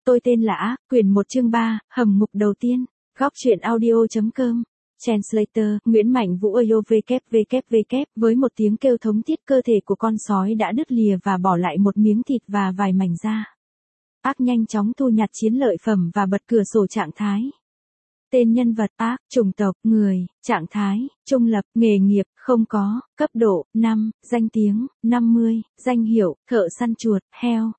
tôi tên là Ác, quyển 1 chương 3, hầm ngục đầu tiên, góc truyện audio.com. Translator, Nguyễn Mạnh Vũ www. Với một tiếng kêu thống thiết, cơ thể của con sói đã đứt lìa và bỏ lại một miếng thịt và vài mảnh da. Ác nhanh chóng thu nhặt chiến lợi phẩm và bật cửa sổ trạng thái. Tên nhân vật: Ác, chủng tộc: người, trạng thái: trung lập, nghề nghiệp: không có, cấp độ: 5, danh tiếng: 50, danh hiệu: thợ săn chuột, heo,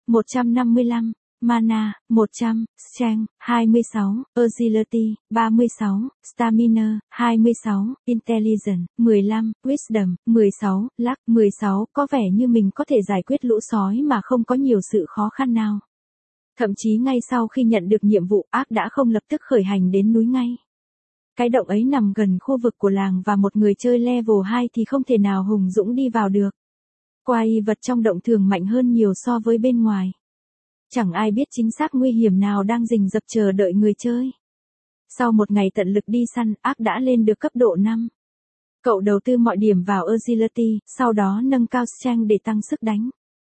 155, mana: 100, strength: 26, agility: 36, stamina: 26, intelligence: 15, wisdom: 16, luck: 16. Có vẻ như mình có thể giải quyết lũ sói mà không có nhiều sự khó khăn nào. Thậm chí ngay sau khi nhận được nhiệm vụ, Ác đã không lập tức khởi hành đến núi ngay. Cái động ấy nằm gần khu vực của làng và một người chơi level 2 thì không thể nào hùng dũng đi vào được. Quái vật trong động thường mạnh hơn nhiều so với bên ngoài. Chẳng ai biết chính xác nguy hiểm nào đang rình rập chờ đợi người chơi. Sau một ngày tận lực đi săn, Ác đã lên được cấp độ 5. Cậu đầu tư mọi điểm vào agility, sau đó nâng cao strength để tăng sức đánh.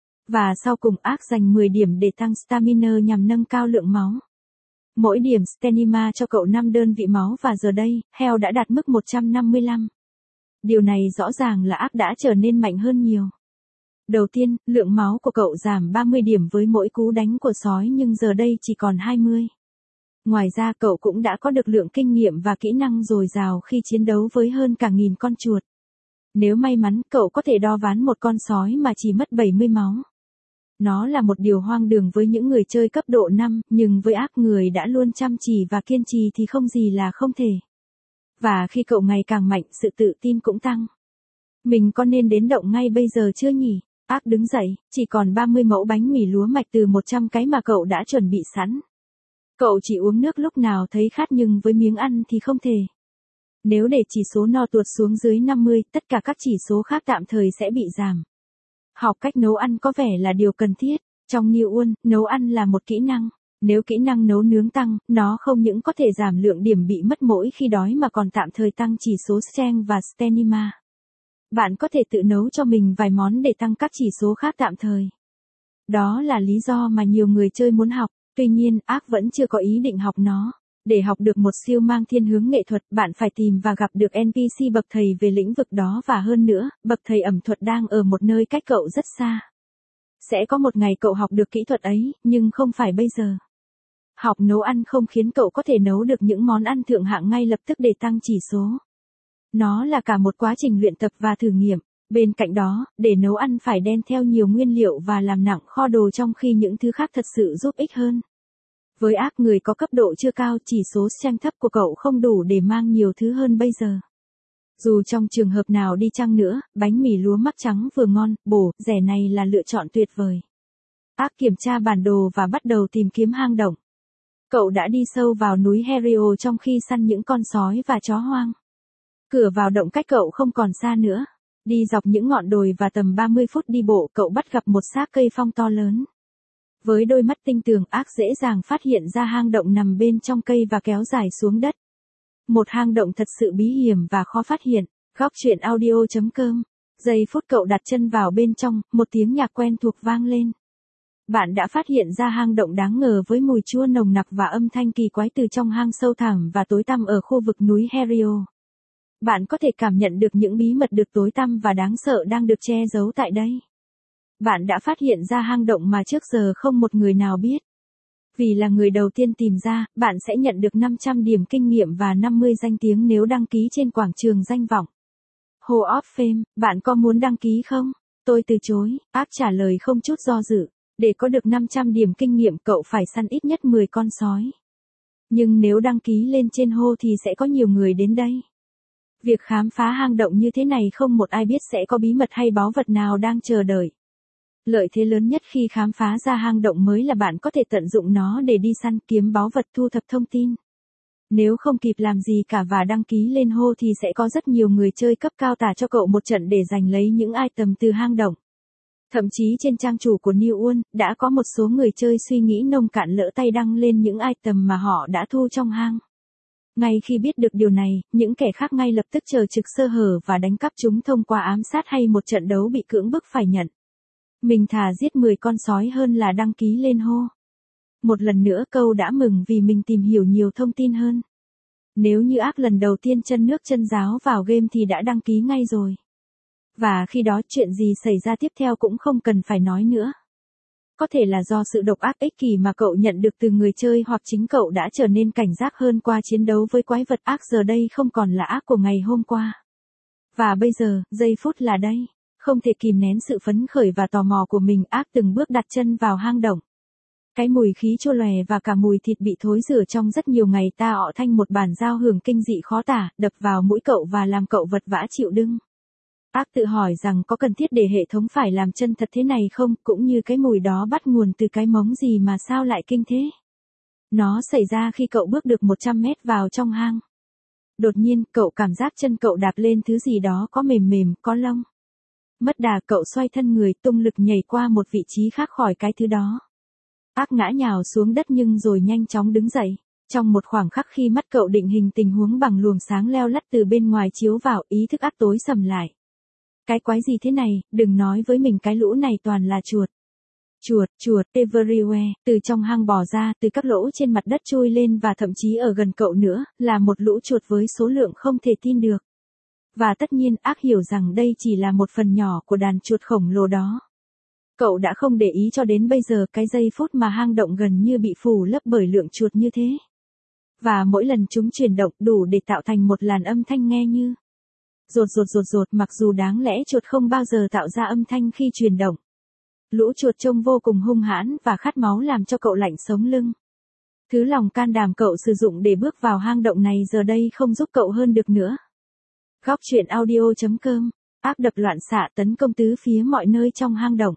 Và sau cùng Ác dành 10 điểm để tăng stamina nhằm nâng cao lượng máu. Mỗi điểm stamina cho cậu 5 đơn vị máu và giờ đây, heo đã đạt mức 155. Điều này rõ ràng là Ác đã trở nên mạnh hơn nhiều. Đầu tiên, lượng máu của cậu giảm 30 điểm với mỗi cú đánh của sói nhưng giờ đây chỉ còn 20. Ngoài ra cậu cũng đã có được lượng kinh nghiệm và kỹ năng dồi dào khi chiến đấu với hơn cả 1000 con chuột. Nếu may mắn, cậu có thể đo ván một con sói mà chỉ mất 70 máu. Nó là một điều hoang đường với những người chơi cấp độ 5, nhưng với Ác, người đã luôn chăm chỉ và kiên trì thì không gì là không thể. Và khi cậu ngày càng mạnh, sự tự tin cũng tăng. Mình có nên đến động ngay bây giờ chưa nhỉ? Ác đứng dậy, chỉ còn 30 mẫu bánh mì lúa mạch từ 100 cái mà cậu đã chuẩn bị sẵn. Cậu chỉ uống nước lúc nào thấy khát nhưng với miếng ăn thì không thể. Nếu để chỉ số no tuột xuống dưới 50, tất cả các chỉ số khác tạm thời sẽ bị giảm. Học cách nấu ăn có vẻ là điều cần thiết. Trong New World, nấu ăn là một kỹ năng. Nếu kỹ năng nấu nướng tăng, nó không những có thể giảm lượng điểm bị mất mỗi khi đói mà còn tạm thời tăng chỉ số strength và stamina. Bạn có thể tự nấu cho mình vài món để tăng các chỉ số khác tạm thời. Đó là lý do mà nhiều người chơi muốn học. Tuy nhiên, Ác vẫn chưa có ý định học nó. Để học được một siêu mang thiên hướng nghệ thuật, bạn phải tìm và gặp được NPC bậc thầy về lĩnh vực đó và hơn nữa, bậc thầy ẩm thuật đang ở một nơi cách cậu rất xa. Sẽ có một ngày cậu học được kỹ thuật ấy, nhưng không phải bây giờ. Học nấu ăn không khiến cậu có thể nấu được những món ăn thượng hạng ngay lập tức để tăng chỉ số. Nó là cả một quá trình luyện tập và thử nghiệm. Bên cạnh đó, để nấu ăn phải đem theo nhiều nguyên liệu và làm nặng kho đồ trong khi những thứ khác thật sự giúp ích hơn. Với Ác, người có cấp độ chưa cao, chỉ số strength thấp của cậu không đủ để mang nhiều thứ hơn bây giờ. Dù trong trường hợp nào đi chăng nữa, bánh mì lúa mắc trắng vừa ngon, bổ, rẻ này là lựa chọn tuyệt vời. Ác kiểm tra bản đồ và bắt đầu tìm kiếm hang động. Cậu đã đi sâu vào núi Herio trong khi săn những con sói và chó hoang. Cửa vào động cách cậu không còn xa nữa. Đi dọc những ngọn đồi và tầm 30 phút đi bộ, cậu bắt gặp một xác cây phong to lớn. Với đôi mắt tinh tường, Ác dễ dàng phát hiện ra hang động nằm bên trong cây và kéo dài xuống đất. Một hang động thật sự bí hiểm và khó phát hiện. Góc truyện audio.com. Giây phút cậu đặt chân vào bên trong, một tiếng nhạc quen thuộc vang lên. Bạn đã phát hiện ra hang động đáng ngờ với mùi chua nồng nặc và âm thanh kỳ quái từ trong hang sâu thẳm và tối tăm ở khu vực núi Herio. Bạn có thể cảm nhận được những bí mật được tối tăm và đáng sợ đang được che giấu tại đây. Bạn đã phát hiện ra hang động mà trước giờ không một người nào biết. Vì là người đầu tiên tìm ra, bạn sẽ nhận được 500 điểm kinh nghiệm và 50 danh tiếng nếu đăng ký trên quảng trường danh vọng. Hall of Fame, bạn có muốn đăng ký không? Tôi từ chối, Ác trả lời không chút do dự. Để có được 500 điểm kinh nghiệm, cậu phải săn ít nhất 10 con sói. Nhưng nếu đăng ký lên trên Hall thì sẽ có nhiều người đến đây. Việc khám phá hang động như thế này không một ai biết sẽ có bí mật hay báu vật nào đang chờ đợi. Lợi thế lớn nhất khi khám phá ra hang động mới là bạn có thể tận dụng nó để đi săn, kiếm báu vật, thu thập thông tin. Nếu không kịp làm gì cả và đăng ký lên Hall thì sẽ có rất nhiều người chơi cấp cao tả cho cậu một trận để giành lấy những item từ hang động. Thậm chí trên trang chủ của New World, đã có một số người chơi suy nghĩ nông cạn lỡ tay đăng lên những item mà họ đã thu trong hang. Ngay khi biết được điều này, những kẻ khác ngay lập tức chờ trực sơ hở và đánh cắp chúng thông qua ám sát hay một trận đấu bị cưỡng bức phải nhận. Mình thà giết 10 con sói hơn là đăng ký lên Hall. Một lần nữa Câu đã mừng vì mình tìm hiểu nhiều thông tin hơn. Nếu như ác lần đầu tiên chân nước chân giáo vào game thì đã đăng ký ngay rồi. Và khi đó chuyện gì xảy ra tiếp theo cũng không cần phải nói nữa. Có thể là do sự độc ác ích kỷ mà cậu nhận được từ người chơi hoặc chính cậu đã trở nên cảnh giác hơn qua chiến đấu với quái vật ác giờ đây không còn là ác của ngày hôm qua. Và bây giờ, giây phút là đây. Không thể kìm nén sự phấn khởi và tò mò của mình, ác từng bước đặt chân vào hang động. Cái mùi khí chua lòe và cả mùi thịt bị thối rữa trong rất nhiều ngày ta ọ thanh một bản giao hưởng kinh dị khó tả, đập vào mũi cậu và làm cậu vật vã chịu đựng. Ác tự hỏi rằng có cần thiết để hệ thống phải làm chân thật thế này không, cũng như cái mùi đó bắt nguồn từ cái mống gì mà sao lại kinh thế. Nó xảy ra khi cậu bước được 100 mét vào trong hang. Đột nhiên, cậu cảm giác chân cậu đạp lên thứ gì đó có mềm mềm, có lông. Mất đà, cậu xoay thân người tung lực nhảy qua một vị trí khác khỏi cái thứ đó. Ác ngã nhào xuống đất nhưng rồi nhanh chóng đứng dậy. Trong một khoảng khắc khi mắt cậu định hình tình huống bằng luồng sáng leo lắt từ bên ngoài chiếu vào, ý thức ác tối sầm lại. Cái quái gì thế này, đừng nói với mình cái lũ này toàn là chuột. Chuột everywhere, từ trong hang bò ra, từ các lỗ trên mặt đất chui lên và thậm chí ở gần cậu nữa, là một lũ chuột với số lượng không thể tin được. Và tất nhiên ác hiểu rằng đây chỉ là một phần nhỏ của đàn chuột khổng lồ đó. Cậu đã không để ý cho đến bây giờ cái giây phút mà hang động gần như bị phủ lấp bởi lượng chuột như thế. Và mỗi lần chúng chuyển động đủ để tạo thành một làn âm thanh nghe như rột, mặc dù đáng lẽ chuột không bao giờ tạo ra âm thanh khi chuyển động. Lũ chuột trông vô cùng hung hãn và khát máu làm cho cậu lạnh sống lưng. Thứ lòng can đảm cậu sử dụng để bước vào hang động này giờ đây không giúp cậu hơn được nữa. Góc truyện audio.com, ác đập loạn xạ tấn công tứ phía mọi nơi trong hang động.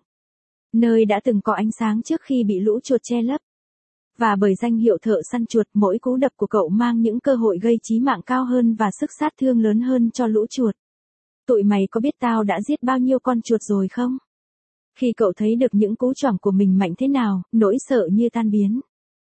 Nơi đã từng có ánh sáng trước khi bị lũ chuột che lấp. Và bởi danh hiệu thợ săn chuột, mỗi cú đập của cậu mang những cơ hội gây chí mạng cao hơn và sức sát thương lớn hơn cho lũ chuột. Tụi mày có biết tao đã giết bao nhiêu con chuột rồi không? Khi cậu thấy được những cú choảng của mình mạnh thế nào, nỗi sợ như tan biến.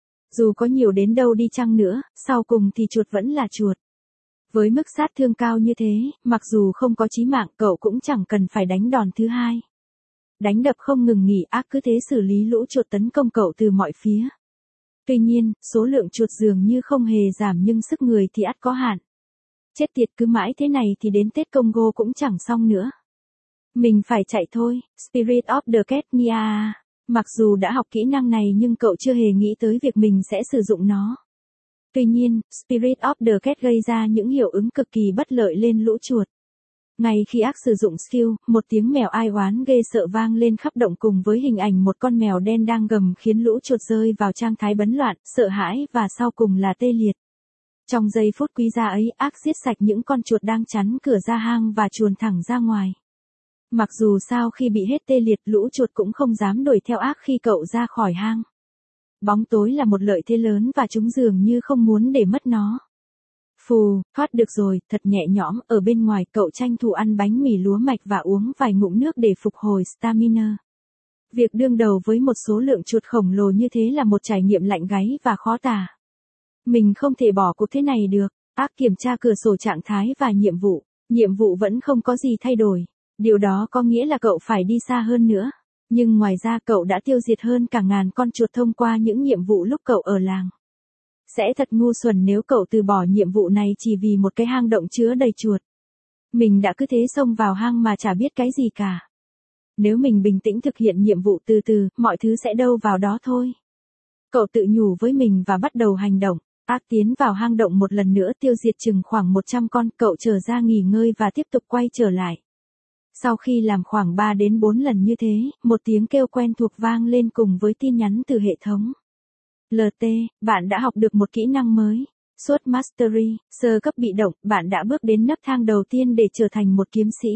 Dù có nhiều đến đâu đi chăng nữa, sau cùng thì chuột vẫn là chuột. Với mức sát thương cao như thế, mặc dù không có chí mạng, cậu cũng chẳng cần phải đánh đòn thứ hai. Đánh đập không ngừng nghỉ, ác cứ thế xử lý lũ chuột tấn công cậu từ mọi phía. Tuy nhiên, số lượng chuột dường như không hề giảm nhưng sức người thì ắt có hạn. Chết tiệt, cứ mãi thế này thì đến Tết Congo cũng chẳng xong nữa. Mình phải chạy thôi, Spirit of the Cat Nia. Mặc dù đã học kỹ năng này nhưng cậu chưa hề nghĩ tới việc mình sẽ sử dụng nó. Tuy nhiên, Spirit of the Cat gây ra những hiệu ứng cực kỳ bất lợi lên lũ chuột. Ngay khi ác sử dụng skill, một tiếng mèo ai oán ghê sợ vang lên khắp động cùng với hình ảnh một con mèo đen đang gầm khiến lũ chuột rơi vào trạng thái bấn loạn, sợ hãi và sau cùng là tê liệt. Trong giây phút quý giá ấy, ác giết sạch những con chuột đang chắn cửa ra hang và chuồn thẳng ra ngoài. Mặc dù sao khi bị hết tê liệt, lũ chuột cũng không dám đuổi theo ác khi cậu ra khỏi hang. Bóng tối là một lợi thế lớn và chúng dường như không muốn để mất nó. Phù, thoát được rồi, thật nhẹ nhõm, ở bên ngoài cậu tranh thủ ăn bánh mì lúa mạch và uống vài ngụm nước để phục hồi stamina. Việc đương đầu với một số lượng chuột khổng lồ như thế là một trải nghiệm lạnh gáy và khó tả. Mình không thể bỏ cuộc thế này được, ác kiểm tra cửa sổ trạng thái và nhiệm vụ vẫn không có gì thay đổi. Điều đó có nghĩa là cậu phải đi xa hơn nữa. Nhưng ngoài ra cậu đã tiêu diệt hơn cả 1000 con chuột thông qua những nhiệm vụ lúc cậu ở làng. Sẽ thật ngu xuẩn nếu cậu từ bỏ nhiệm vụ này chỉ vì một cái hang động chứa đầy chuột. Mình đã cứ thế xông vào hang mà chả biết cái gì cả. Nếu mình bình tĩnh thực hiện nhiệm vụ từ từ, mọi thứ sẽ đâu vào đó thôi. Cậu tự nhủ với mình và bắt đầu hành động. Ác tiến vào hang động một lần nữa tiêu diệt chừng khoảng 100 con, cậu trở ra nghỉ ngơi và tiếp tục quay trở lại. Sau khi làm khoảng 3 đến 4 lần như thế, một tiếng kêu quen thuộc vang lên cùng với tin nhắn từ hệ thống. LT, bạn đã học được một kỹ năng mới. Sword Mastery, sơ cấp bị động, bạn đã bước đến nấc thang đầu tiên để trở thành một kiếm sĩ.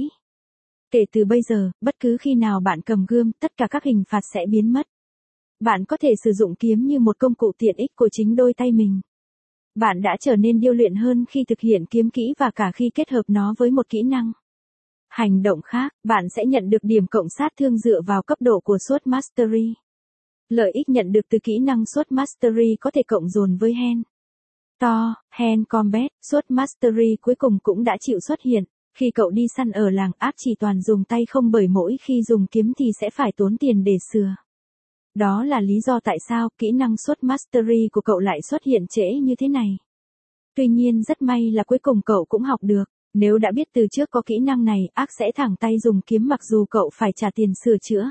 Kể từ bây giờ, bất cứ khi nào bạn cầm gươm, tất cả các hình phạt sẽ biến mất. Bạn có thể sử dụng kiếm như một công cụ tiện ích của chính đôi tay mình. Bạn đã trở nên điêu luyện hơn khi thực hiện kiếm kỹ và cả khi kết hợp nó với một kỹ năng. Hành động khác, bạn sẽ nhận được điểm cộng sát thương dựa vào cấp độ của Sword Mastery. Lợi ích nhận được từ kỹ năng Sword Mastery có thể cộng dồn với Hand Combat. Sword Mastery cuối cùng cũng đã chịu xuất hiện. Khi cậu đi săn ở làng, ác chỉ toàn dùng tay không bởi mỗi khi dùng kiếm thì sẽ phải tốn tiền để sửa. Đó là lý do tại sao kỹ năng SWOT Mastery của cậu lại xuất hiện trễ như thế này. Tuy nhiên rất may là cuối cùng cậu cũng học được. Nếu đã biết từ trước có kỹ năng này, Ark sẽ thẳng tay dùng kiếm mặc dù cậu phải trả tiền sửa chữa.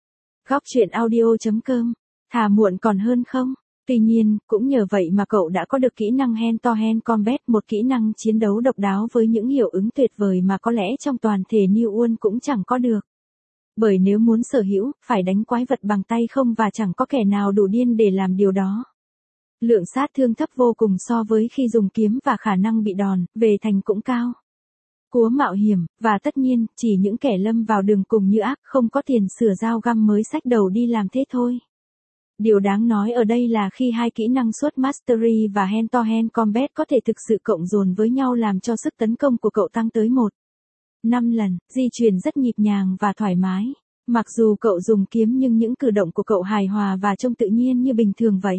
Góc truyện audio.com. Thà muộn còn hơn không? Tuy nhiên, cũng nhờ vậy mà cậu đã có được kỹ năng Hand-to-Hand Combat, một kỹ năng chiến đấu độc đáo với những hiệu ứng tuyệt vời mà có lẽ trong toàn thể New World cũng chẳng có được. Bởi nếu muốn sở hữu, phải đánh quái vật bằng tay không và chẳng có kẻ nào đủ điên để làm điều đó. Lượng sát thương thấp vô cùng so với khi dùng kiếm và khả năng bị đòn, về thành cũng cao. Cúa mạo hiểm, và tất nhiên, chỉ những kẻ lâm vào đường cùng như Ark không có tiền sửa dao găm mới xách đầu đi làm thế thôi. Điều đáng nói ở đây là khi hai kỹ năng SWOT Mastery và Hand-to-Hand Combat có thể thực sự cộng dồn với nhau làm cho sức tấn công của cậu tăng tới 1,5 lần, di chuyển rất nhịp nhàng và thoải mái. Mặc dù cậu dùng kiếm nhưng những cử động của cậu hài hòa và trông tự nhiên như bình thường vậy.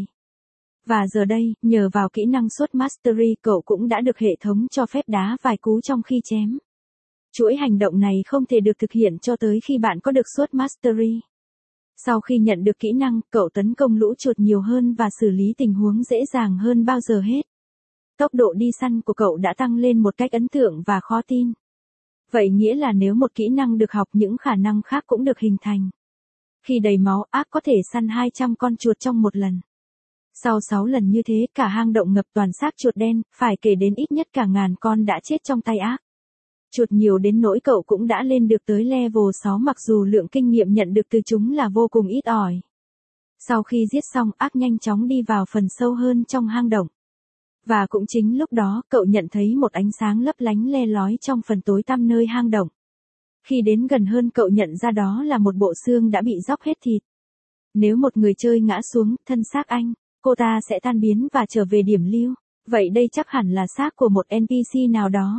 Và giờ đây, nhờ vào kỹ năng SWOT Mastery cậu cũng đã được hệ thống cho phép đá vài cú trong khi chém. Chuỗi hành động này không thể được thực hiện cho tới khi bạn có được SWOT Mastery. Sau khi nhận được kỹ năng, cậu tấn công lũ chuột nhiều hơn và xử lý tình huống dễ dàng hơn bao giờ hết. Tốc độ đi săn của cậu đã tăng lên một cách ấn tượng và khó tin. Vậy nghĩa là nếu một kỹ năng được học, những khả năng khác cũng được hình thành. Khi đầy máu, Ark có thể săn 200 con chuột trong một lần. Sau 6 lần như thế, cả hang động ngập toàn xác chuột đen, phải kể đến ít nhất cả 1000 con đã chết trong tay Ark. Chuột nhiều đến nỗi cậu cũng đã lên được tới level 6 mặc dù lượng kinh nghiệm nhận được từ chúng là vô cùng ít ỏi. Sau khi giết xong, Ark nhanh chóng đi vào phần sâu hơn trong hang động. Và cũng chính lúc đó, cậu nhận thấy một ánh sáng lấp lánh le lói trong phần tối tăm nơi hang động. Khi đến gần hơn, cậu nhận ra đó là một bộ xương đã bị róc hết thịt. Nếu một người chơi ngã xuống, thân xác cô ta sẽ tan biến và trở về điểm lưu. Vậy đây chắc hẳn là xác của một NPC nào đó.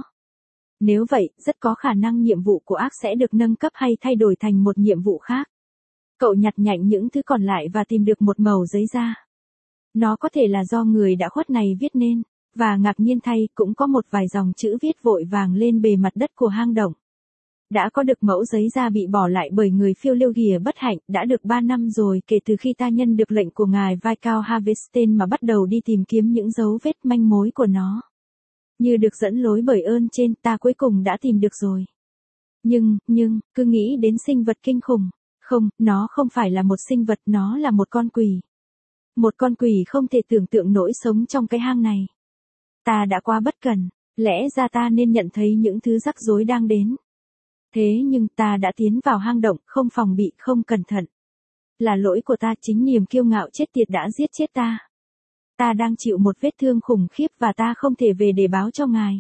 Nếu vậy, rất có khả năng nhiệm vụ của Ark sẽ được nâng cấp hay thay đổi thành một nhiệm vụ khác. Cậu nhặt nhạnh những thứ còn lại và tìm được một mẩu giấy da. Nó có thể là do người đã khuất này viết nên, và ngạc nhiên thay, cũng có một vài dòng chữ viết vội vàng lên bề mặt đất của hang động. Đã có được mẫu giấy da bị bỏ lại bởi người phiêu lưu ghìa bất hạnh, đã được 3 năm rồi kể từ khi ta nhận được lệnh của ngài Viscount Harvestein mà bắt đầu đi tìm kiếm những dấu vết manh mối của nó. Như được dẫn lối bởi ơn trên, ta cuối cùng đã tìm được rồi. Nhưng, cứ nghĩ đến sinh vật kinh khủng. Không, nó không phải là một sinh vật, nó là một con quỷ. Một con quỷ không thể tưởng tượng nổi sống trong cái hang này. Ta đã quá bất cẩn, lẽ ra ta nên nhận thấy những thứ rắc rối đang đến. Thế nhưng ta đã tiến vào hang động, không phòng bị, không cẩn thận. Là lỗi của ta, chính niềm kiêu ngạo chết tiệt đã giết chết ta. Ta đang chịu một vết thương khủng khiếp và ta không thể về để báo cho ngài.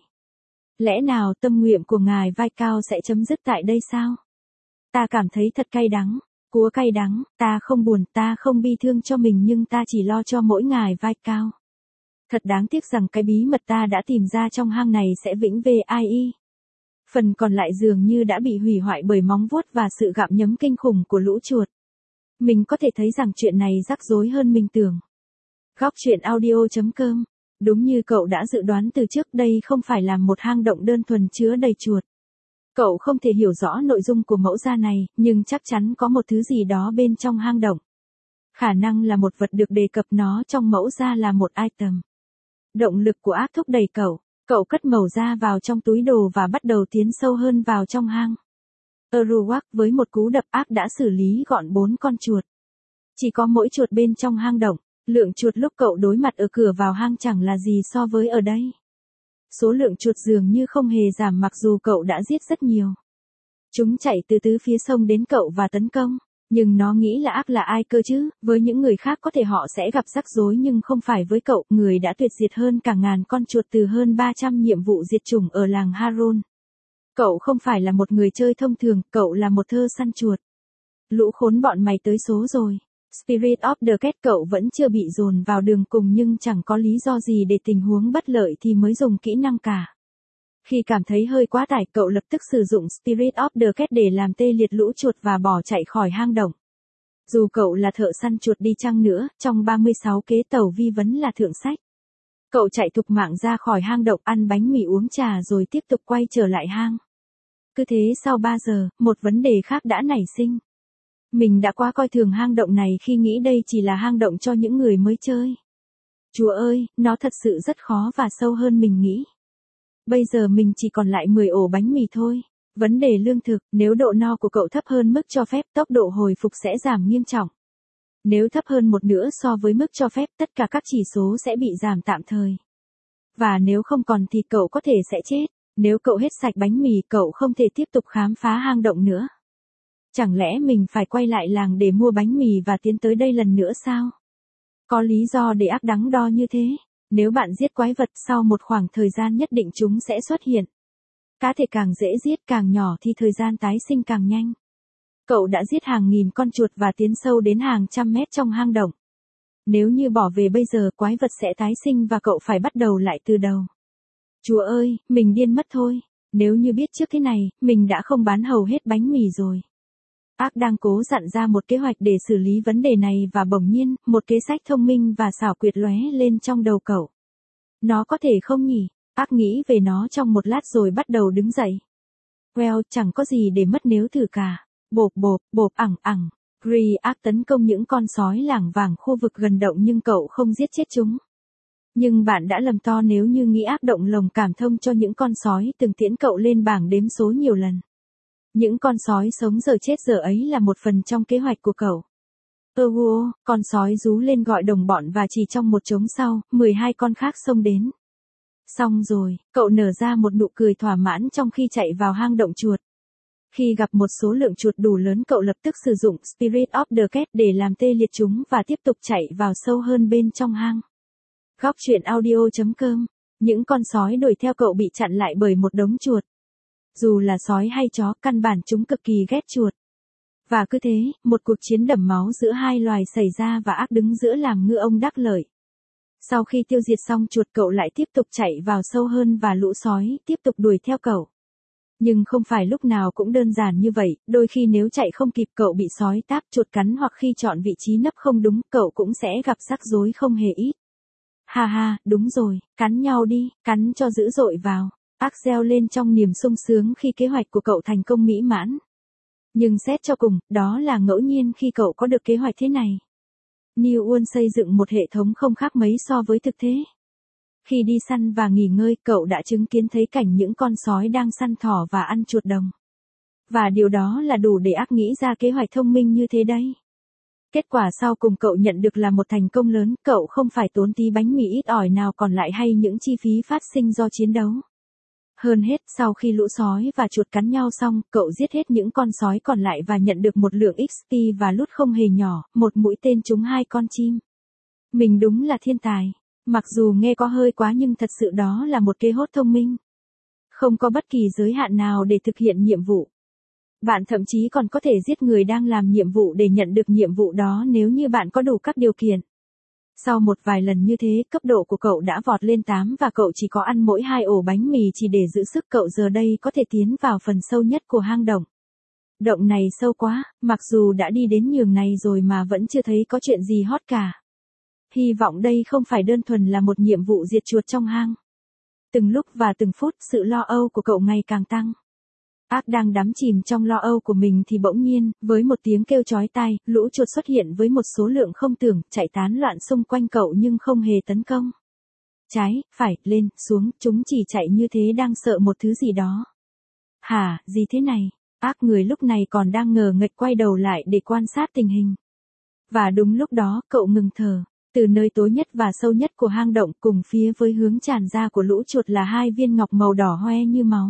Lẽ nào tâm nguyện của ngài Viscount sẽ chấm dứt tại đây sao? Ta cảm thấy thật cay đắng, cúa cay đắng, ta không buồn, ta không bi thương cho mình nhưng ta chỉ lo cho mỗi ngài Viscount. Thật đáng tiếc rằng cái bí mật ta đã tìm ra trong hang này sẽ vĩnh về IE. Phần còn lại dường như đã bị hủy hoại bởi móng vuốt và sự gặm nhấm kinh khủng của lũ chuột. Mình có thể thấy rằng chuyện này rắc rối hơn mình tưởng. Góc truyện audio.com. Đúng như cậu đã dự đoán từ trước, đây không phải là một hang động đơn thuần chứa đầy chuột. Cậu không thể hiểu rõ nội dung của mẫu da này, nhưng chắc chắn có một thứ gì đó bên trong hang động. Khả năng là một vật được đề cập nó trong mẫu da là một item. Động lực của Ark thúc đẩy cậu. Cậu cất mẩu da vào trong túi đồ và bắt đầu tiến sâu hơn vào trong hang. Eruak với một cú đập, Ark đã xử lý gọn 4 con chuột. Chỉ có mỗi chuột bên trong hang động. Lượng chuột lúc cậu đối mặt ở cửa vào hang chẳng là gì so với ở đây. Số lượng chuột dường như không hề giảm mặc dù cậu đã giết rất nhiều. Chúng chạy từ tứ phía sông đến cậu và tấn công. Nhưng nó nghĩ là Ark là ai cơ chứ, với những người khác có thể họ sẽ gặp rắc rối nhưng không phải với cậu, người đã tuyệt diệt hơn cả 1000 con chuột từ hơn 300 nhiệm vụ diệt chủng ở làng Harun. Cậu không phải là một người chơi thông thường, cậu là một thợ săn chuột. Lũ khốn bọn mày tới số rồi. Spirit of the Cat, cậu vẫn chưa bị dồn vào đường cùng nhưng chẳng có lý do gì để tình huống bất lợi thì mới dùng kỹ năng cả. Khi cảm thấy hơi quá tải, cậu lập tức sử dụng Spirit of the Cat để làm tê liệt lũ chuột và bỏ chạy khỏi hang động. Dù cậu là thợ săn chuột đi chăng nữa, trong 36 kế tàu vi vấn là thượng sách. Cậu chạy thục mạng ra khỏi hang động, ăn bánh mì uống trà rồi tiếp tục quay trở lại hang. Cứ thế sau 3 giờ, một vấn đề khác đã nảy sinh. Mình đã quá coi thường hang động này khi nghĩ đây chỉ là hang động cho những người mới chơi. Chúa ơi, nó thật sự rất khó và sâu hơn mình nghĩ. Bây giờ mình chỉ còn lại 10 ổ bánh mì thôi. Vấn đề lương thực, nếu độ no của cậu thấp hơn mức cho phép, tốc độ hồi phục sẽ giảm nghiêm trọng. Nếu thấp hơn một nửa so với mức cho phép, tất cả các chỉ số sẽ bị giảm tạm thời. Và nếu không còn thì cậu có thể sẽ chết. Nếu cậu hết sạch bánh mì, cậu không thể tiếp tục khám phá hang động nữa. Chẳng lẽ mình phải quay lại làng để mua bánh mì và tiến tới đây lần nữa sao? Có lý do để ác đắn đo như thế. Nếu bạn giết quái vật, sau một khoảng thời gian nhất định chúng sẽ xuất hiện. Cá thể càng dễ giết càng nhỏ thì thời gian tái sinh càng nhanh. Cậu đã giết hàng nghìn con chuột và tiến sâu đến hàng trăm mét trong hang động. Nếu như bỏ về bây giờ, quái vật sẽ tái sinh và cậu phải bắt đầu lại từ đầu. Chúa ơi, mình điên mất thôi. Nếu như biết trước thế này, mình đã không bán hầu hết bánh mì rồi. Ác đang cố dặn ra một kế hoạch để xử lý vấn đề này và bỗng nhiên, một kế sách thông minh và xảo quyệt lóe lên trong đầu cậu. Nó có thể không nhỉ? Ác nghĩ về nó trong một lát rồi bắt đầu đứng dậy. Well, chẳng có gì để mất nếu thử cả. Bộp bộp, bộp ẳng ẳng. Ác tấn công những con sói lảng vảng khu vực gần động nhưng cậu không giết chết chúng. Nhưng bạn đã lầm to nếu như nghĩ ác động lồng cảm thông cho những con sói từng tiễn cậu lên bảng đếm số nhiều lần. Những con sói sống giờ chết giờ ấy là một phần trong kế hoạch của cậu. Con sói rú lên gọi đồng bọn và chỉ trong một trống sau, 12 con khác xông đến. Xong rồi, cậu nở ra một nụ cười thỏa mãn trong khi chạy vào hang động chuột. Khi gặp một số lượng chuột đủ lớn, cậu lập tức sử dụng Spirit of the Cat để làm tê liệt chúng và tiếp tục chạy vào sâu hơn bên trong hang. Góc truyện audio.com. Những con sói đuổi theo cậu bị chặn lại bởi một đống chuột. Dù là sói hay chó, căn bản chúng cực kỳ ghét chuột. Và cứ thế, một cuộc chiến đẫm máu giữa hai loài xảy ra và ác đứng giữa làm ngư ông đắc lợi. Sau khi tiêu diệt xong chuột, cậu lại tiếp tục chạy vào sâu hơn và lũ sói tiếp tục đuổi theo cậu. Nhưng không phải lúc nào cũng đơn giản như vậy, đôi khi nếu chạy không kịp cậu bị sói táp, chuột cắn hoặc khi chọn vị trí nấp không đúng, cậu cũng sẽ gặp rắc rối không hề ít. Ha ha, đúng rồi, cắn nhau đi, cắn cho dữ dội vào. Ác reo lên trong niềm sung sướng khi kế hoạch của cậu thành công mỹ mãn. Nhưng xét cho cùng, đó là ngẫu nhiên khi cậu có được kế hoạch thế này. New World xây dựng một hệ thống không khác mấy so với thực tế. Khi đi săn và nghỉ ngơi, cậu đã chứng kiến thấy cảnh những con sói đang săn thỏ và ăn chuột đồng. Và điều đó là đủ để ác nghĩ ra kế hoạch thông minh như thế đấy. Kết quả sau cùng cậu nhận được là một thành công lớn, cậu không phải tốn tí bánh mì ít ỏi nào còn lại hay những chi phí phát sinh do chiến đấu. Hơn hết, sau khi lũ sói và chuột cắn nhau xong, cậu giết hết những con sói còn lại và nhận được một lượng XP và loot không hề nhỏ, một mũi tên trúng 2 con chim. Mình đúng là thiên tài. Mặc dù nghe có hơi quá nhưng thật sự đó là một kế hoạch thông minh. Không có bất kỳ giới hạn nào để thực hiện nhiệm vụ. Bạn thậm chí còn có thể giết người đang làm nhiệm vụ để nhận được nhiệm vụ đó nếu như bạn có đủ các điều kiện. Sau một vài lần như thế, cấp độ của cậu đã vọt lên 8 và cậu chỉ có ăn mỗi 2 ổ bánh mì chỉ để giữ sức. Cậu giờ đây có thể tiến vào phần sâu nhất của hang động. Động này sâu quá, mặc dù đã đi đến nhường này rồi mà vẫn chưa thấy có chuyện gì hot cả. Hy vọng đây không phải đơn thuần là một nhiệm vụ diệt chuột trong hang. Từng lúc và từng phút, sự lo âu của cậu ngày càng tăng. Ác đang đắm chìm trong lo âu của mình thì bỗng nhiên, với một tiếng kêu chói tai, lũ chuột xuất hiện với một số lượng không tưởng, chạy tán loạn xung quanh cậu nhưng không hề tấn công. Trái, phải, lên, xuống, chúng chỉ chạy như thế đang sợ một thứ gì đó. Hả, gì thế này? Ác người lúc này còn đang ngờ nghệch quay đầu lại để quan sát tình hình. Và đúng lúc đó, cậu ngừng thở. Từ nơi tối nhất và sâu nhất của hang động cùng phía với hướng tràn ra của lũ chuột là 2 viên ngọc màu đỏ hoe như máu.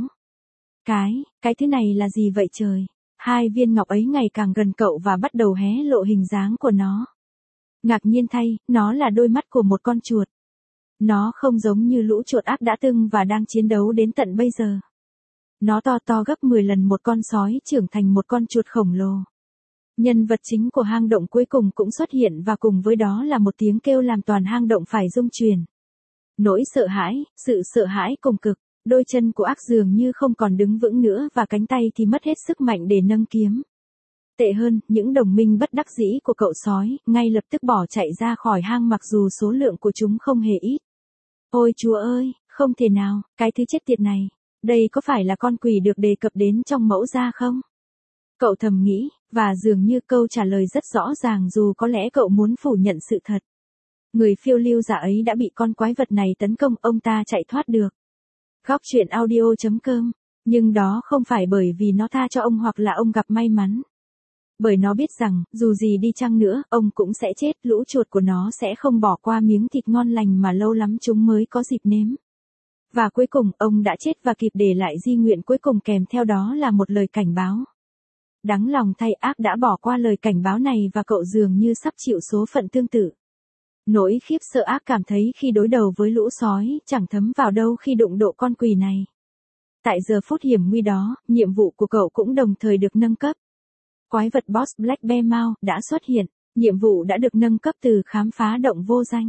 Cái thứ này là gì vậy trời? 2 viên ngọc ấy ngày càng gần cậu và bắt đầu hé lộ hình dáng của nó. Ngạc nhiên thay, nó là đôi mắt của một con chuột. Nó không giống như lũ chuột ác đã từng và đang chiến đấu đến tận bây giờ. Nó to gấp 10 lần một con sói trưởng thành một con chuột khổng lồ. Nhân vật chính của hang động cuối cùng cũng xuất hiện và cùng với đó là một tiếng kêu làm toàn hang động phải rung chuyển. Nỗi sợ hãi, sự sợ hãi cùng cực. Đôi chân của ác dường như không còn đứng vững nữa và cánh tay thì mất hết sức mạnh để nâng kiếm. Tệ hơn, những đồng minh bất đắc dĩ của cậu sói, ngay lập tức bỏ chạy ra khỏi hang mặc dù số lượng của chúng không hề ít. Ôi Chúa ơi, không thể nào, cái thứ chết tiệt này. Đây có phải là con quỷ được đề cập đến trong mẫu gia không? Cậu thầm nghĩ, và dường như câu trả lời rất rõ ràng dù có lẽ cậu muốn phủ nhận sự thật. Người phiêu lưu giả ấy đã bị con quái vật này tấn công, ông ta chạy thoát được. Góc truyện audio.com. Nhưng đó không phải bởi vì nó tha cho ông hoặc là ông gặp may mắn. Bởi nó biết rằng, dù gì đi chăng nữa, ông cũng sẽ chết, lũ chuột của nó sẽ không bỏ qua miếng thịt ngon lành mà lâu lắm chúng mới có dịp nếm. Và cuối cùng, ông đã chết và kịp để lại di nguyện cuối cùng kèm theo đó là một lời cảnh báo. Đáng lòng thay, ác đã bỏ qua lời cảnh báo này và cậu dường như sắp chịu số phận tương tự. Nỗi khiếp sợ ác cảm thấy khi đối đầu với lũ sói chẳng thấm vào đâu khi đụng độ con quỷ này. Tại giờ phút hiểm nguy đó, nhiệm vụ của cậu cũng đồng thời được nâng cấp. Quái vật boss Black Bear Mouse đã xuất hiện, nhiệm vụ đã được nâng cấp từ khám phá động vô danh.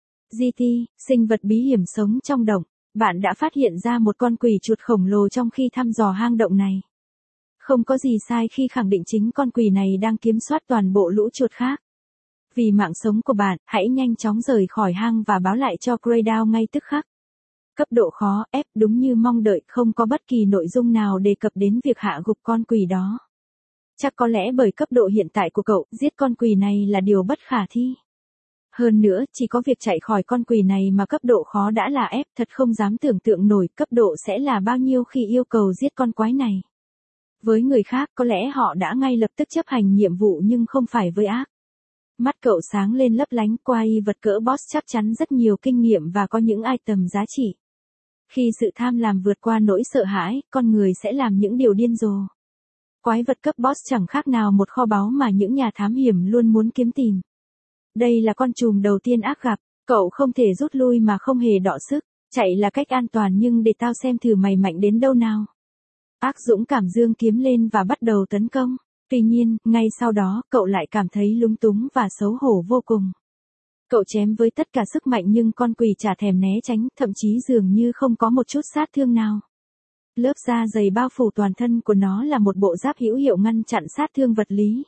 GT, sinh vật bí hiểm sống trong động, bạn đã phát hiện ra một con quỷ chuột khổng lồ trong khi thăm dò hang động này. Không có gì sai khi khẳng định chính con quỷ này đang kiểm soát toàn bộ lũ chuột khác. Vì mạng sống của bạn, hãy nhanh chóng rời khỏi hang và báo lại cho Greydown ngay tức khắc. Cấp độ khó, F, đúng như mong đợi, không có bất kỳ nội dung nào đề cập đến việc hạ gục con quỷ đó. Chắc có lẽ bởi cấp độ hiện tại của cậu, giết con quỷ này là điều bất khả thi. Hơn nữa, chỉ có việc chạy khỏi con quỷ này mà cấp độ khó đã là F, thật không dám tưởng tượng nổi cấp độ sẽ là bao nhiêu khi yêu cầu giết con quái này. Với người khác, có lẽ họ đã ngay lập tức chấp hành nhiệm vụ nhưng không phải với ác. Mắt cậu sáng lên lấp lánh, quái vật cỡ boss chắc chắn rất nhiều kinh nghiệm và có những item giá trị. Khi sự tham lam vượt qua nỗi sợ hãi, con người sẽ làm những điều điên rồ. Quái vật cấp boss chẳng khác nào một kho báu mà những nhà thám hiểm luôn muốn kiếm tìm. Đây là con trùm đầu tiên ác gặp, cậu không thể rút lui mà không hề đọ sức, chạy là cách an toàn nhưng để tao xem thử mày mạnh đến đâu nào. Ác dũng cảm giương kiếm lên và bắt đầu tấn công. Tuy nhiên, ngay sau đó, cậu lại cảm thấy lúng túng và xấu hổ vô cùng. Cậu chém với tất cả sức mạnh nhưng con quỷ chả thèm né tránh, thậm chí dường như không có một chút sát thương nào. Lớp da dày bao phủ toàn thân của nó là một bộ giáp hữu hiệu ngăn chặn sát thương vật lý.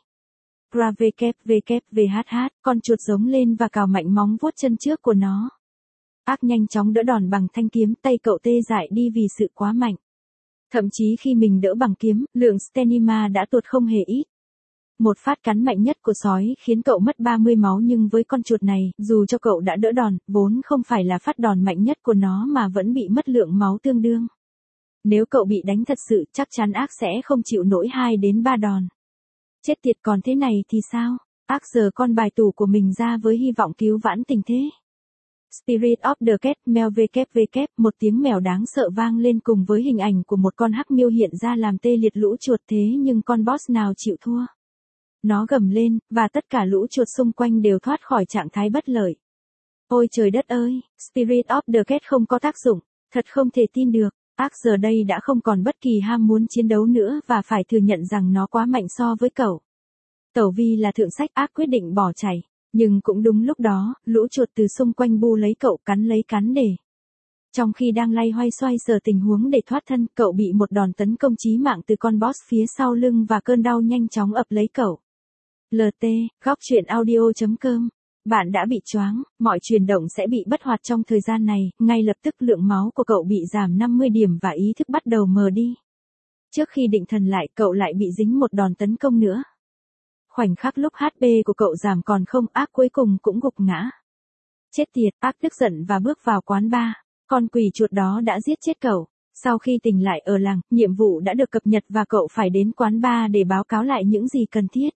KVKVH, con chuột giống lên và cào mạnh móng vuốt chân trước của nó. Ác nhanh chóng đỡ đòn bằng thanh kiếm, tay cậu tê dại đi vì sự quá mạnh. Thậm chí khi mình đỡ bằng kiếm, lượng stamina đã tuột không hề ít. Một phát cắn mạnh nhất của sói khiến cậu mất 30 máu nhưng với con chuột này, dù cho cậu đã đỡ đòn, vốn không phải là phát đòn mạnh nhất của nó mà vẫn bị mất lượng máu tương đương. Nếu cậu bị đánh thật sự, chắc chắn ác sẽ không chịu nổi 2 đến 3 đòn. Chết tiệt, còn thế này thì sao? Ác giở con bài tủ của mình ra với hy vọng cứu vãn tình thế. Spirit of the Cat, mèo WWW, một tiếng mèo đáng sợ vang lên cùng với hình ảnh của một con hắc miêu hiện ra làm tê liệt lũ chuột, thế nhưng con boss nào chịu thua. Nó gầm lên, và tất cả lũ chuột xung quanh đều thoát khỏi trạng thái bất lợi. Ôi trời đất ơi, Spirit of the Cat không có tác dụng, thật không thể tin được. Ác giờ đây đã không còn bất kỳ ham muốn chiến đấu nữa và phải thừa nhận rằng nó quá mạnh so với cậu. Tẩu vi là thượng sách, ác quyết định bỏ chạy. Nhưng cũng đúng lúc đó, lũ chuột từ xung quanh bu lấy cậu, cắn lấy cắn để. Trong khi đang loay hoay xoay sở tình huống để thoát thân, cậu bị một đòn tấn công chí mạng từ con boss phía sau lưng và cơn đau nhanh chóng ập lấy cậu. LT, góc truyện audio.com. Bạn đã bị choáng, mọi chuyển động sẽ bị bất hoạt trong thời gian này, ngay lập tức lượng máu của cậu bị giảm 50 điểm và ý thức bắt đầu mờ đi. Trước khi định thần lại, cậu lại bị dính một đòn tấn công nữa. Khoảnh khắc lúc HP của cậu giảm còn không, ác cuối cùng cũng gục ngã. Chết tiệt, ác tức giận và bước vào quán bar. Con quỷ chuột đó đã giết chết cậu. Sau khi tỉnh lại ở làng, nhiệm vụ đã được cập nhật và cậu phải đến quán bar để báo cáo lại những gì cần thiết.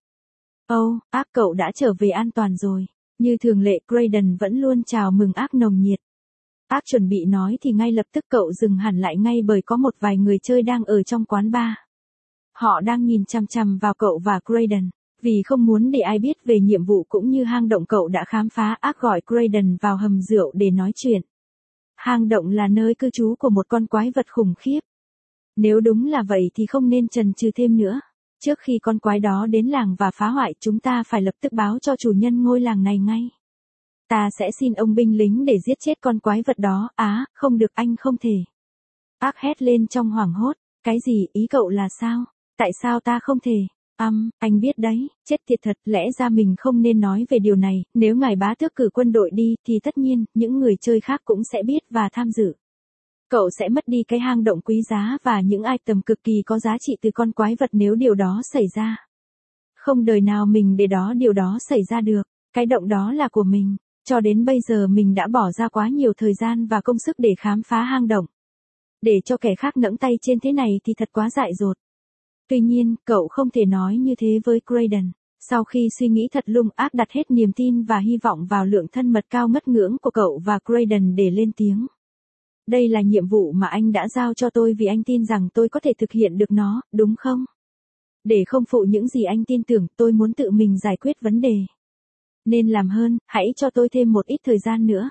Ác, cậu đã trở về an toàn rồi. Như thường lệ, Graydon vẫn luôn chào mừng ác nồng nhiệt. Ác chuẩn bị nói thì ngay lập tức cậu dừng hẳn lại ngay bởi có một vài người chơi đang ở trong quán bar. Họ đang nhìn chằm chằm vào cậu và Graydon. Vì không muốn để ai biết về nhiệm vụ cũng như hang động cậu đã khám phá, ác gọi Graydon vào hầm rượu để nói chuyện. Hang động là nơi cư trú của một con quái vật khủng khiếp. Nếu đúng là vậy thì không nên chần chừ thêm nữa. Trước khi con quái đó đến làng và phá hoại, chúng ta phải lập tức báo cho chủ nhân ngôi làng này ngay. Ta sẽ xin ông binh lính để giết chết con quái vật đó. Không được, anh không thể. Ác hét lên trong hoảng hốt. Cái gì, ý cậu là sao? Tại sao ta không thể? Anh biết đấy, chết tiệt thật, lẽ ra mình không nên nói về điều này, nếu ngài bá tước cử quân đội đi, thì tất nhiên, những người chơi khác cũng sẽ biết và tham dự. cậu sẽ mất đi cái hang động quý giá và những item cực kỳ có giá trị từ con quái vật nếu điều đó xảy ra. Không đời nào mình để điều đó xảy ra được, cái động đó là của mình, cho đến bây giờ mình đã bỏ ra quá nhiều thời gian và công sức để khám phá hang động. Để cho kẻ khác nẫng tay trên thế này thì thật quá dại dột. Tuy nhiên, cậu không thể nói như thế với Graydon. Sau khi suy nghĩ thật lung ác đặt hết niềm tin và hy vọng vào lượng thân mật cao ngất ngưỡng của cậu và Graydon để lên tiếng. Đây là nhiệm vụ mà anh đã giao cho tôi vì anh tin rằng tôi có thể thực hiện được nó, đúng không? Để không phụ những gì anh tin tưởng, tôi muốn tự mình giải quyết vấn đề. Nên làm hơn, hãy cho tôi thêm một ít thời gian nữa.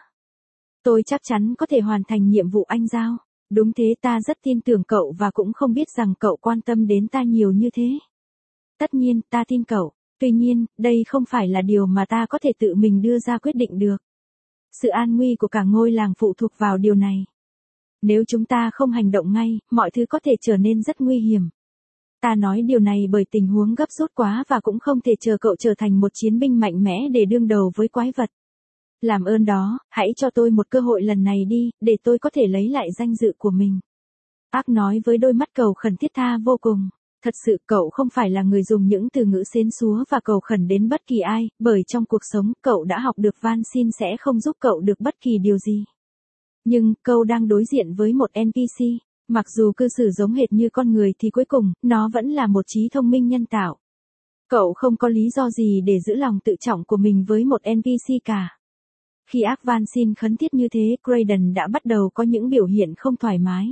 Tôi chắc chắn có thể hoàn thành nhiệm vụ anh giao. Đúng thế, ta rất tin tưởng cậu và cũng không biết rằng cậu quan tâm đến ta nhiều như thế. Tất nhiên, ta tin cậu. Tuy nhiên, đây không phải là điều mà ta có thể tự mình đưa ra quyết định được. Sự an nguy của cả ngôi làng phụ thuộc vào điều này. Nếu chúng ta không hành động ngay, mọi thứ có thể trở nên rất nguy hiểm. Ta nói điều này bởi tình huống gấp rút quá và cũng không thể chờ cậu trở thành một chiến binh mạnh mẽ để đương đầu với quái vật. Làm ơn đó, hãy cho tôi một cơ hội lần này đi, để tôi có thể lấy lại danh dự của mình. Ác nói với đôi mắt cầu khẩn thiết tha vô cùng. Thật sự cậu không phải là người dùng những từ ngữ xến xúa và cầu khẩn đến bất kỳ ai, bởi trong cuộc sống cậu đã học được van xin sẽ không giúp cậu được bất kỳ điều gì. Nhưng, cậu đang đối diện với một NPC, mặc dù cư xử giống hệt như con người thì cuối cùng, nó vẫn là một trí thông minh nhân tạo. Cậu không có lý do gì để giữ lòng tự trọng của mình với một NPC cả. Khi ác van xin khấn thiết như thế, Graydon đã bắt đầu có những biểu hiện không thoải mái.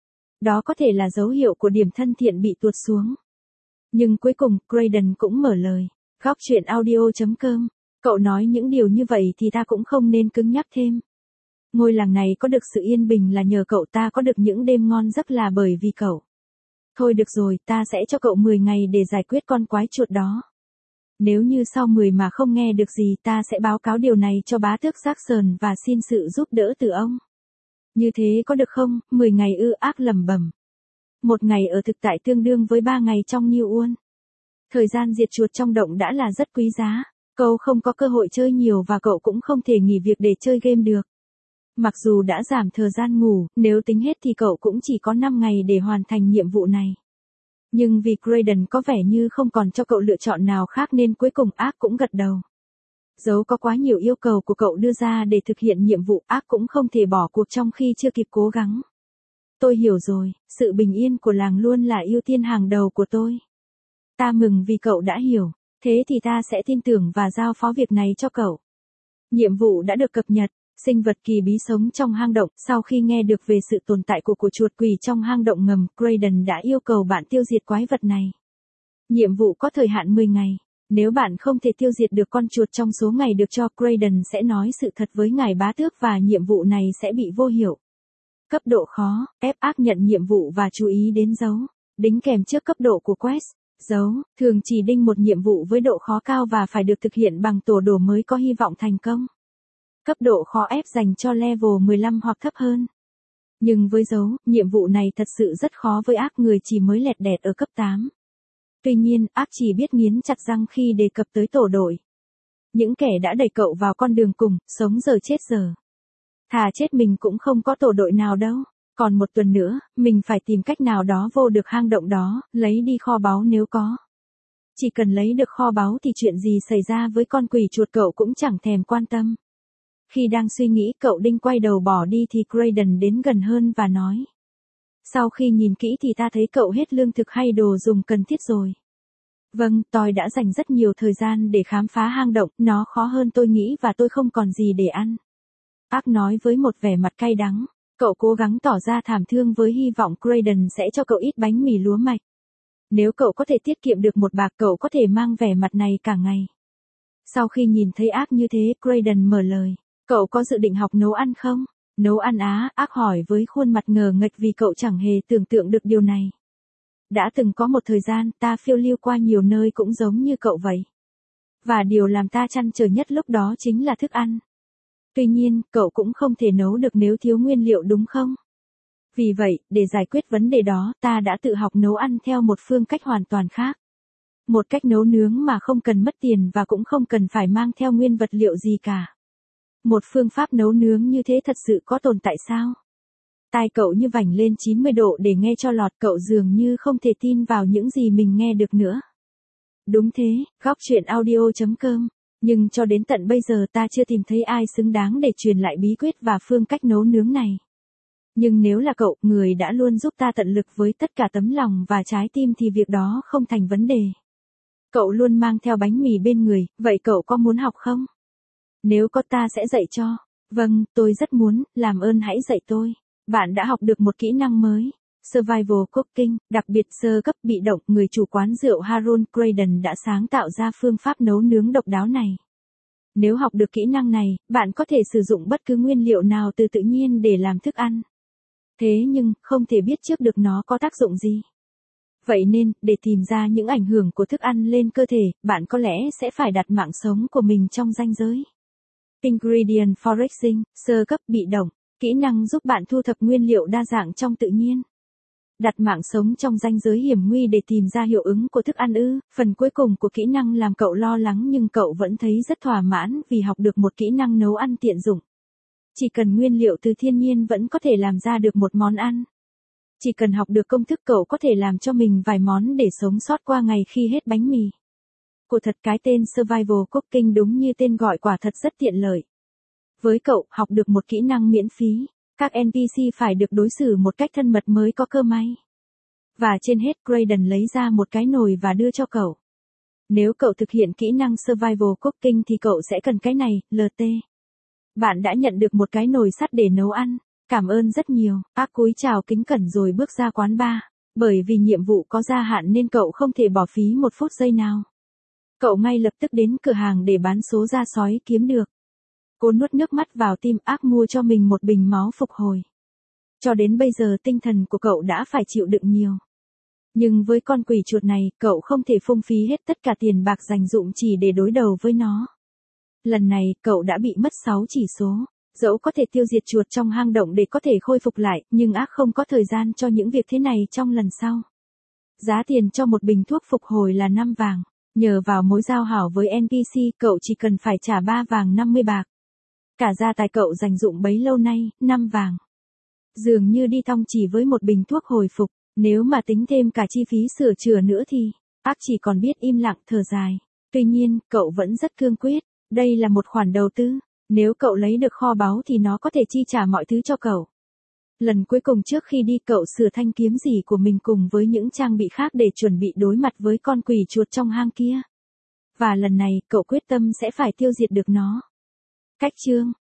Đó có thể là dấu hiệu của điểm thân thiện bị tuột xuống. Nhưng cuối cùng, Graydon cũng mở lời. Góc chuyện audio.com. Cậu nói những điều như vậy thì ta cũng không nên cứng nhắc thêm. Ngôi làng này có được sự yên bình là nhờ cậu, ta có được những đêm ngon giấc là bởi vì cậu. Thôi được rồi, ta sẽ cho cậu 10 ngày để giải quyết con quái chuột đó. Nếu như sau 10 mà không nghe được gì, ta sẽ báo cáo điều này cho bá tước Jackson và xin sự giúp đỡ từ ông. Như thế có được không? 10 ngày ư? Ác lẩm bẩm. 1 ngày ở thực tại tương đương với 3 ngày trong New World. Thời gian diệt chuột trong động đã là rất quý giá. Cậu không có cơ hội chơi nhiều và cậu cũng không thể nghỉ việc để chơi game được. Mặc dù đã giảm thời gian ngủ, nếu tính hết thì cậu cũng chỉ có 5 ngày để hoàn thành nhiệm vụ này. Nhưng vì Graydon có vẻ như không còn cho cậu lựa chọn nào khác nên cuối cùng ác cũng gật đầu. Dẫu có quá nhiều yêu cầu của cậu đưa ra để thực hiện nhiệm vụ, ác cũng không thể bỏ cuộc trong khi chưa kịp cố gắng. Tôi hiểu rồi, sự bình yên của làng luôn là ưu tiên hàng đầu của tôi. Ta mừng vì cậu đã hiểu, thế thì ta sẽ tin tưởng và giao phó việc này cho cậu. Nhiệm vụ đã được cập nhật. Sinh vật kỳ bí sống trong hang động. Sau khi nghe được về sự tồn tại của chuột quỷ trong hang động ngầm, Graydon đã yêu cầu bạn tiêu diệt quái vật này. Nhiệm vụ có thời hạn 10 ngày. Nếu bạn không thể tiêu diệt được con chuột trong số ngày được cho, Graydon sẽ nói sự thật với ngài bá tước và nhiệm vụ này sẽ bị vô hiệu. Cấp độ khó, ép ác nhận nhiệm vụ và chú ý đến dấu đính kèm trước cấp độ của quest. Dấu thường chỉ đinh một nhiệm vụ với độ khó cao và phải được thực hiện bằng tổ đồ mới có hy vọng thành công. Cấp độ khó ép dành cho level 15 hoặc thấp hơn. Nhưng với dấu, nhiệm vụ này thật sự rất khó với ác, người chỉ mới lẹt đẹt ở cấp 8. Tuy nhiên, ác chỉ biết nghiến chặt răng khi đề cập tới tổ đội. Những kẻ đã đẩy cậu vào con đường cùng, sống giờ chết giờ. Thà chết mình cũng không có tổ đội nào đâu. Còn 1 tuần nữa, mình phải tìm cách nào đó vô được hang động đó, lấy đi kho báu nếu có. Chỉ cần lấy được kho báu thì chuyện gì xảy ra với con quỷ chuột cậu cũng chẳng thèm quan tâm. Khi đang suy nghĩ, cậu định quay đầu bỏ đi thì Graydon đến gần hơn và nói. Sau khi nhìn kỹ thì ta thấy cậu hết lương thực hay đồ dùng cần thiết rồi. Vâng, tôi đã dành rất nhiều thời gian để khám phá hang động, nó khó hơn tôi nghĩ và tôi không còn gì để ăn. Ác nói với một vẻ mặt cay đắng. Cậu cố gắng tỏ ra thảm thương với hy vọng Graydon sẽ cho cậu ít bánh mì lúa mạch. Nếu cậu có thể tiết kiệm được 1 bạc, cậu có thể mang vẻ mặt này cả ngày. Sau khi nhìn thấy ác như thế, Graydon mở lời. Cậu có dự định học nấu ăn không? Nấu ăn á? Ác hỏi với khuôn mặt ngờ nghệch vì cậu chẳng hề tưởng tượng được điều này. Đã từng có một thời gian, ta phiêu lưu qua nhiều nơi cũng giống như cậu vậy. Và điều làm ta trăn trở nhất lúc đó chính là thức ăn. Tuy nhiên, cậu cũng không thể nấu được nếu thiếu nguyên liệu đúng không? Vì vậy, để giải quyết vấn đề đó, ta đã tự học nấu ăn theo một phương cách hoàn toàn khác. Một cách nấu nướng mà không cần mất tiền và cũng không cần phải mang theo nguyên vật liệu gì cả. Một phương pháp nấu nướng như thế thật sự có tồn tại sao? Tai cậu như vành lên 90 độ để nghe cho lọt, cậu dường như không thể tin vào những gì mình nghe được nữa. Đúng thế, góc chuyện audio.com. Nhưng cho đến tận bây giờ ta chưa tìm thấy ai xứng đáng để truyền lại bí quyết và phương cách nấu nướng này. Nhưng nếu là cậu, người đã luôn giúp ta tận lực với tất cả tấm lòng và trái tim thì việc đó không thành vấn đề. Cậu luôn mang theo bánh mì bên người, vậy cậu có muốn học không? Nếu có ta sẽ dạy cho. Vâng, tôi rất muốn, làm ơn hãy dạy tôi. Bạn đã học được một kỹ năng mới. Survival Cooking, đặc biệt sơ cấp bị động, người chủ quán rượu Harold Craden đã sáng tạo ra phương pháp nấu nướng độc đáo này. Nếu học được kỹ năng này, bạn có thể sử dụng bất cứ nguyên liệu nào từ tự nhiên để làm thức ăn. Thế nhưng, không thể biết trước được nó có tác dụng gì. Vậy nên, để tìm ra những ảnh hưởng của thức ăn lên cơ thể, bạn có lẽ sẽ phải đặt mạng sống của mình trong ranh giới. Ingredient Foraging, sơ cấp bị động, kỹ năng giúp bạn thu thập nguyên liệu đa dạng trong tự nhiên. Đặt mạng sống trong ranh giới hiểm nguy để tìm ra hiệu ứng của thức ăn ư? Phần cuối cùng của kỹ năng làm cậu lo lắng nhưng cậu vẫn thấy rất thỏa mãn vì học được một kỹ năng nấu ăn tiện dụng. Chỉ cần nguyên liệu từ thiên nhiên vẫn có thể làm ra được một món ăn. Chỉ cần học được công thức cậu có thể làm cho mình vài món để sống sót qua ngày khi hết bánh mì. Của thật, cái tên Survival Cooking đúng như tên gọi, quả thật rất tiện lợi. Với cậu, học được một kỹ năng miễn phí. Các NPC phải được đối xử một cách thân mật mới có cơ may. Và trên hết, Craden lấy ra một cái nồi và đưa cho cậu. Nếu cậu thực hiện kỹ năng Survival Cooking thì cậu sẽ cần cái này, LT. Bạn đã nhận được một cái nồi sắt để nấu ăn. Cảm ơn rất nhiều. Ác cúi chào kính cẩn rồi bước ra quán bar. Bởi vì nhiệm vụ có gia hạn nên cậu không thể bỏ phí một phút giây nào. Cậu ngay lập tức đến cửa hàng để bán số da sói kiếm được. Cô nuốt nước mắt vào tim, ác mua cho mình một bình máu phục hồi. Cho đến bây giờ tinh thần của cậu đã phải chịu đựng nhiều. Nhưng với con quỷ chuột này, cậu không thể phung phí hết tất cả tiền bạc dành dụm chỉ để đối đầu với nó. Lần này, cậu đã bị mất 6 chỉ số. Dẫu có thể tiêu diệt chuột trong hang động để có thể khôi phục lại, nhưng ác không có thời gian cho những việc thế này trong lần sau. Giá tiền cho một bình thuốc phục hồi là 5 vàng. Nhờ vào mối giao hảo với NPC, cậu chỉ cần phải trả 3 vàng 50 bạc. Cả gia tài cậu dành dụm bấy lâu nay, 5 vàng. Dường như đi thong chỉ với một bình thuốc hồi phục, nếu mà tính thêm cả chi phí sửa chữa nữa thì, ác chỉ còn biết im lặng thở dài. Tuy nhiên, cậu vẫn rất cương quyết, đây là một khoản đầu tư, nếu cậu lấy được kho báu thì nó có thể chi trả mọi thứ cho cậu. Lần cuối cùng trước khi đi, cậu sửa thanh kiếm gì của mình cùng với những trang bị khác để chuẩn bị đối mặt với con quỷ chuột trong hang kia. Và lần này, cậu quyết tâm sẽ phải tiêu diệt được nó. Cách chương